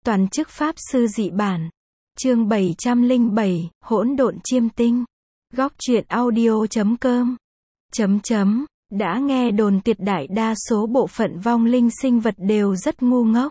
Toàn chức Pháp Sư dị bản. Chương 707, Hỗn độn chiêm tinh. Góc truyện audio.com. Đã nghe đồn tuyệt đại đa số bộ phận vong linh sinh vật đều rất ngu ngốc.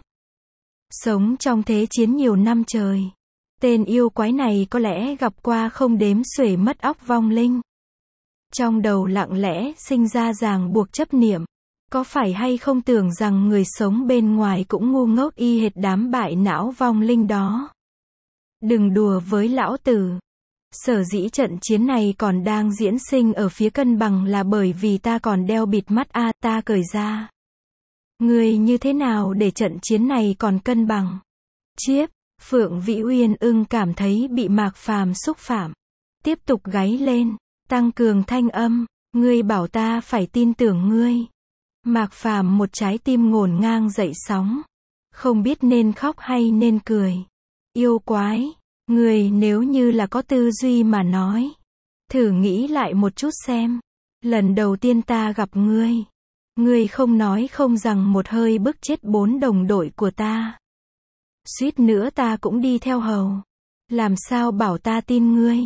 Sống trong thế chiến nhiều năm trời. Tên yêu quái này có lẽ gặp qua không đếm xuể mất óc vong linh. Trong đầu lặng lẽ sinh ra ràng buộc chấp niệm. Có phải hay không tưởng rằng người sống bên ngoài cũng ngu ngốc y hệt đám bại não vong linh đó. Đừng đùa với lão tử. Sở dĩ trận chiến này còn đang diễn sinh ở phía cân bằng là bởi vì ta còn đeo bịt mắt ta cởi ra. Người như thế nào để trận chiến này còn cân bằng? Chiếp, Phượng Vĩ Uyên Ưng cảm thấy bị Mạc Phàm xúc phạm. Tiếp tục gáy lên, tăng cường thanh âm, ngươi bảo ta phải tin tưởng ngươi. Mạc Phàm một trái tim ngổn ngang dậy sóng. Không biết nên khóc hay nên cười. Yêu quái, ngươi nếu như là có tư duy mà nói. Thử nghĩ lại một chút xem. Lần đầu tiên ta gặp ngươi. Ngươi không nói không rằng một hơi bức chết 4 đồng đội của ta. Suýt nữa ta cũng đi theo hầu. Làm sao bảo ta tin ngươi?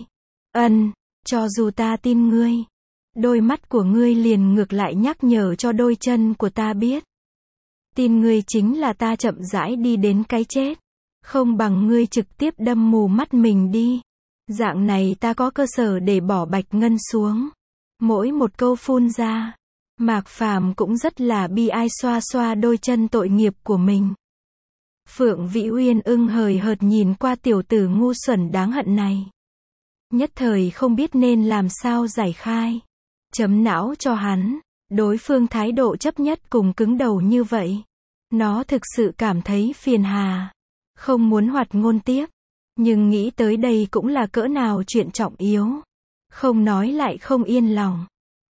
Cho dù ta tin ngươi. Đôi mắt của ngươi liền ngược lại nhắc nhở cho đôi chân của ta biết. Tin ngươi chính là ta chậm rãi đi đến cái chết. Không bằng ngươi trực tiếp đâm mù mắt mình đi. Dạng này ta có cơ sở để bỏ Bạch Ngân xuống. Mỗi một câu phun ra. Mạc Phàm cũng rất là bi ai xoa xoa đôi chân tội nghiệp của mình. Phượng Vĩ Uyên Ưng hời hợt nhìn qua tiểu tử ngu xuẩn đáng hận này. Nhất thời không biết nên làm sao giải khai. Chấm não cho hắn. Đối phương thái độ chấp nhất cùng cứng đầu như vậy. Nó thực sự cảm thấy phiền hà. Không muốn hoạt ngôn tiếp. Nhưng nghĩ tới đây cũng là cỡ nào chuyện trọng yếu. Không nói lại không yên lòng.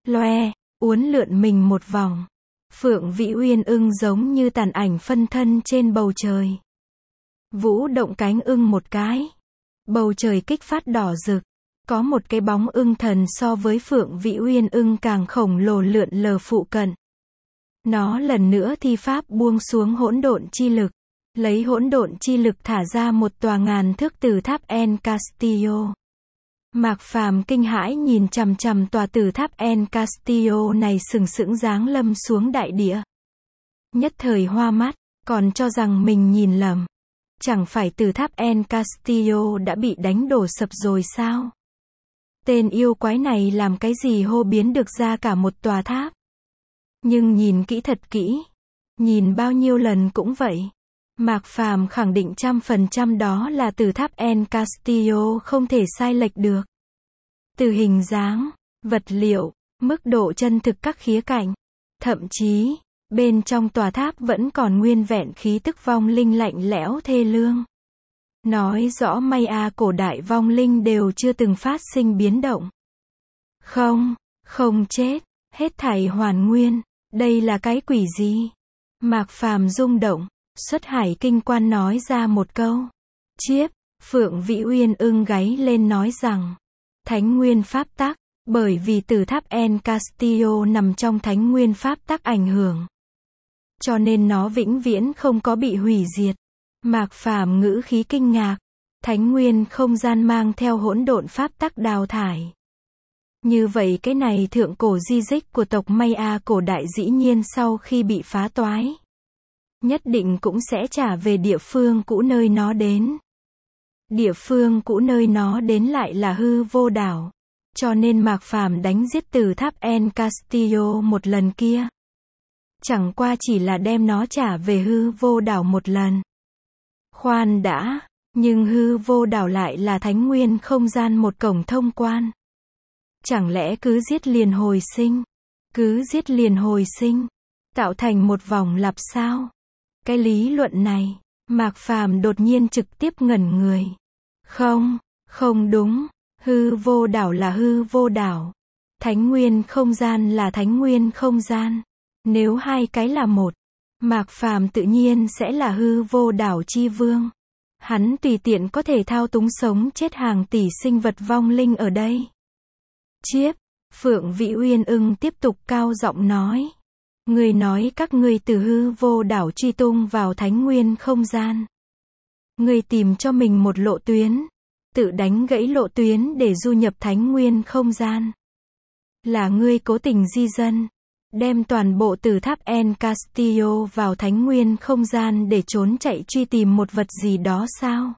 Uốn lượn mình một vòng. Phượng Vĩ Uyên Ưng giống như tàn ảnh phân thân trên bầu trời. Vũ động cánh ưng một cái. Bầu trời kích phát đỏ rực. Có một cái bóng ưng thần so với Phượng Vĩ Uyên Ưng càng khổng lồ lượn lờ phụ cận. Nó lần nữa thi pháp buông xuống hỗn độn chi lực. Lấy hỗn độn chi lực thả ra một tòa ngàn thước tử tháp El Castillo. Mạc Phàm kinh hãi nhìn chằm chằm tòa tử tháp El Castillo này sừng sững giáng lâm xuống đại địa. Nhất thời hoa mắt, còn cho rằng mình nhìn lầm. Chẳng phải tử tháp El Castillo đã bị đánh đổ sập rồi sao? Tên yêu quái này làm cái gì hô biến được ra cả một tòa tháp? Nhưng nhìn kỹ thật kỹ. Nhìn bao nhiêu lần cũng vậy. Mạc Phàm khẳng định 100% đó là tử tháp El Castillo không thể sai lệch được. Từ hình dáng, vật liệu, mức độ chân thực các khía cạnh. Thậm chí, bên trong tòa tháp vẫn còn nguyên vẹn khí tức vong linh lạnh lẽo thê lương. Nói rõ Maya cổ đại vong linh đều chưa từng phát sinh biến động. Không chết, hết thảy hoàn nguyên. Đây là cái quỷ gì? Mạc Phàm rung động. Xuất Hải Kinh Quan nói ra một câu. Chiếp, Phượng Vĩ Uyên Ưng gáy lên nói rằng. Thánh nguyên pháp tắc, bởi vì tử tháp El Castillo nằm trong thánh nguyên pháp tắc ảnh hưởng. Cho nên nó vĩnh viễn không có bị hủy diệt. Mạc Phàm ngữ khí kinh ngạc. Thánh nguyên không gian mang theo hỗn độn pháp tắc đào thải. Như vậy cái này thượng cổ di tích của tộc Maya cổ đại dĩ nhiên sau khi bị phá toái. Nhất định cũng sẽ trả về địa phương cũ nơi nó đến. Địa phương cũ nơi nó đến lại là hư vô đảo. Cho nên Mạc Phàm đánh giết tử tháp El Castillo một lần kia. Chẳng qua chỉ là đem nó trả về hư vô đảo một lần. Khoan đã, nhưng hư vô đảo lại là thánh nguyên không gian một cổng thông quan. Chẳng lẽ cứ giết liền hồi sinh? Cứ giết liền hồi sinh? Tạo thành một vòng lặp sao? Cái lý luận này, Mạc Phàm đột nhiên trực tiếp ngẩn người. Không đúng, hư vô đảo là hư vô đảo. Thánh nguyên không gian là thánh nguyên không gian. Nếu hai cái là một, Mạc Phàm tự nhiên sẽ là hư vô đảo chi vương. Hắn tùy tiện có thể thao túng sống chết hàng tỷ sinh vật vong linh ở đây. Chiếp, Phượng Vĩ Uyên Ưng tiếp tục cao giọng nói. Người nói các ngươi từ hư vô đảo truy tung vào thánh nguyên không gian. Ngươi tìm cho mình một lộ tuyến, tự đánh gãy lộ tuyến để du nhập thánh nguyên không gian. Là ngươi cố tình di dân, đem toàn bộ từ tháp El Castillo vào thánh nguyên không gian để trốn chạy truy tìm một vật gì đó sao?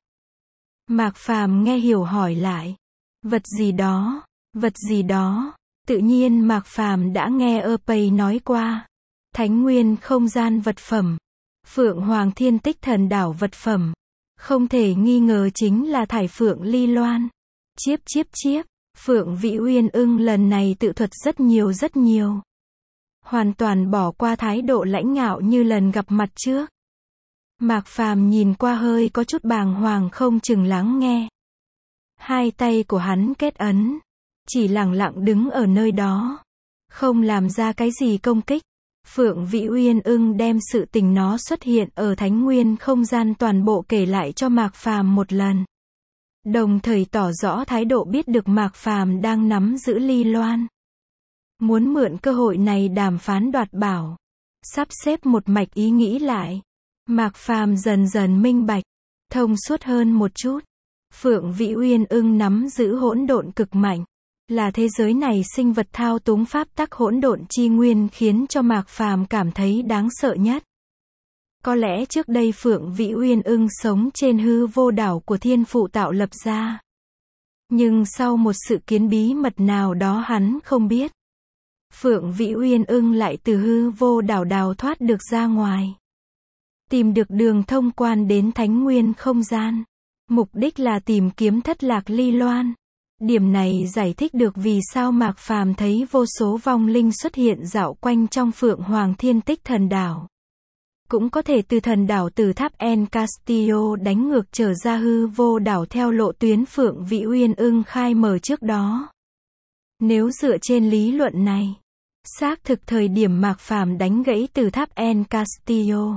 Mạc Phàm nghe hiểu hỏi lại. Vật gì đó, vật gì đó. Tự nhiên Mạc Phàm đã nghe Epei nói qua. Thánh nguyên không gian vật phẩm. Phượng Hoàng Thiên Tích Thần Đảo vật phẩm. Không thể nghi ngờ chính là thải phượng ly loan. Chiếp chiếp chiếp. Phượng Vĩ Uyên Ưng lần này tự thuật rất nhiều. Hoàn toàn bỏ qua thái độ lãnh ngạo như lần gặp mặt trước. Mạc Phàm nhìn qua hơi có chút bàng hoàng không chừng lắng nghe. Hai tay của hắn kết ấn, chỉ lặng lặng đứng ở nơi đó, không làm ra cái gì công kích. Phượng Vĩ Uyên Ưng đem sự tình nó xuất hiện ở thánh nguyên không gian toàn bộ kể lại cho Mạc Phàm một lần. Đồng thời tỏ rõ thái độ biết được Mạc Phàm đang nắm giữ ly loan. Muốn mượn cơ hội này đàm phán đoạt bảo. Sắp xếp một mạch ý nghĩ lại. Mạc Phàm dần dần minh bạch, thông suốt hơn một chút. Phượng Vĩ Uyên Ưng nắm giữ hỗn độn cực mạnh. Là thế giới này sinh vật thao túng pháp tắc hỗn độn chi nguyên khiến cho Mạc Phàm cảm thấy đáng sợ nhất. Có lẽ trước đây Phượng Vĩ Uyên Ưng sống trên hư vô đảo của thiên phụ tạo lập ra. Nhưng sau một sự kiến bí mật nào đó hắn không biết. Phượng Vĩ Uyên Ưng lại từ hư vô đảo đào thoát được ra ngoài. Tìm được đường thông quan đến thánh nguyên không gian. Mục đích là tìm kiếm thất lạc ly loan. Điểm này giải thích được vì sao Mạc Phàm thấy vô số vong linh xuất hiện dạo quanh trong Phượng Hoàng Thiên Tích Thần Đảo. Cũng có thể từ thần đảo từ tháp El Castillo đánh ngược trở ra hư vô đảo theo lộ tuyến Phượng Vĩ Uyên Ưng khai mở trước đó. Nếu dựa trên lý luận này, xác thực thời điểm Mạc Phàm đánh gãy từ tháp El Castillo,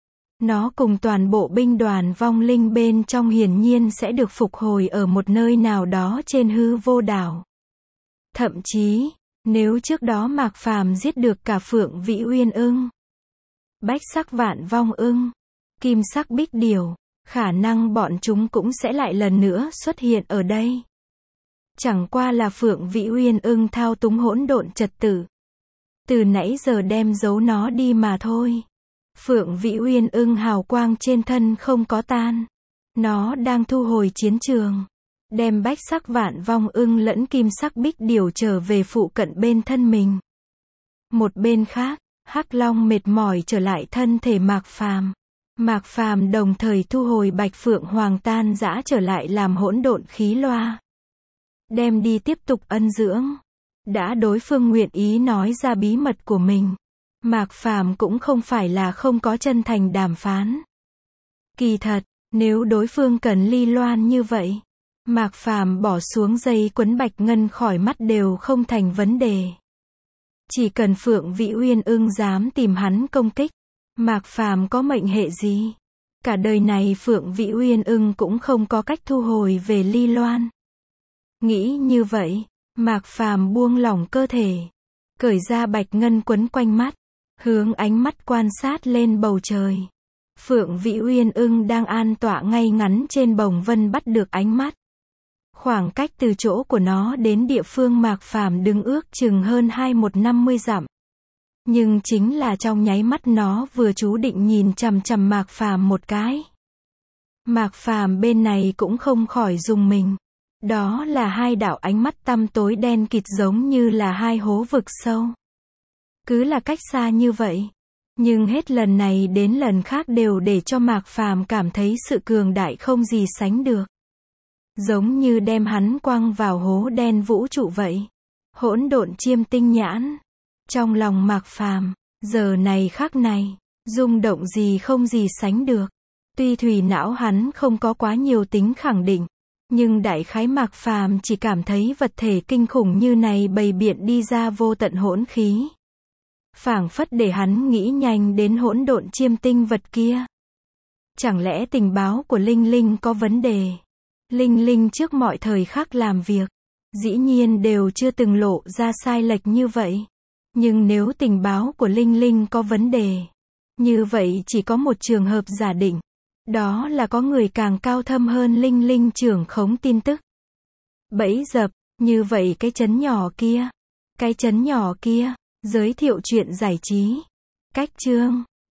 nó cùng toàn bộ binh đoàn vong linh bên trong hiển nhiên sẽ được phục hồi ở một nơi nào đó trên hư vô đảo. Thậm chí, nếu trước đó Mạc Phàm giết được cả Phượng Vĩ Uyên Ưng, bách sắc vạn vong ưng, kim sắc bích điểu, khả năng bọn chúng cũng sẽ lại lần nữa xuất hiện ở đây. Chẳng qua là Phượng Vĩ Uyên Ưng thao túng hỗn độn trật tự. Từ nãy giờ đem giấu nó đi mà thôi. Phượng Vĩ Uyên Ưng hào quang trên thân không có tan. Nó đang thu hồi chiến trường. Đem bách sắc vạn vong ưng lẫn kim sắc bích điểu trở về phụ cận bên thân mình. Một bên khác, Hắc Long mệt mỏi trở lại thân thể Mạc Phàm. Mạc Phàm đồng thời thu hồi Bạch Phượng Hoàng tan rã trở lại làm hỗn độn khí loa. Đem đi tiếp tục ân dưỡng. Đã đối phương nguyện ý nói ra bí mật của mình. Mạc Phàm cũng không phải là không có chân thành đàm phán. Kỳ thật, nếu đối phương cần ly loan như vậy, Mạc Phàm bỏ xuống dây quấn bạch ngân khỏi mắt đều không thành vấn đề. Chỉ cần Phượng Vĩ Uyên Ưng dám tìm hắn công kích, Mạc Phàm có mệnh hệ gì? Cả đời này Phượng Vĩ Uyên Ưng cũng không có cách thu hồi về ly loan. Nghĩ như vậy, Mạc Phàm buông lỏng cơ thể, cởi ra bạch ngân quấn quanh mắt, hướng ánh mắt quan sát lên bầu trời. Phượng Vĩ Uyên Ưng đang an tọa ngay ngắn trên bồng vân bắt được ánh mắt. Khoảng cách từ chỗ của nó đến địa phương Mạc Phàm đứng ước chừng hơn 2150 dặm. Nhưng chính là trong nháy mắt nó vừa chú định nhìn chằm chằm Mạc Phàm một cái. Mạc Phàm bên này cũng không khỏi rùng mình. Đó là hai đạo ánh mắt tăm tối đen kịt giống như là hai hố vực sâu. Cứ là cách xa như vậy, nhưng hết lần này đến lần khác đều để cho Mạc Phàm cảm thấy sự cường đại không gì sánh được. Giống như đem hắn quăng vào hố đen vũ trụ vậy. Hỗn độn chiêm tinh nhãn. Trong lòng Mạc Phàm, giờ này khắc này, rung động gì không gì sánh được. Tuy thủy não hắn không có quá nhiều tính khẳng định, nhưng đại khái Mạc Phàm chỉ cảm thấy vật thể kinh khủng như này bày biện đi ra vô tận hỗn khí. Phảng phất để hắn nghĩ nhanh đến hỗn độn chiêm tinh vật kia. Chẳng lẽ tình báo của Linh Linh có vấn đề? Linh Linh trước mọi thời khắc làm việc, dĩ nhiên đều chưa từng lộ ra sai lệch như vậy. Nhưng nếu tình báo của Linh Linh có vấn đề, như vậy chỉ có một trường hợp giả định. Đó là có người càng cao thâm hơn Linh Linh trưởng khống tin tức. Bẫy dập, như vậy cái chấn nhỏ kia. Cái chấn nhỏ kia, giới thiệu chuyện giải trí. Cách chương.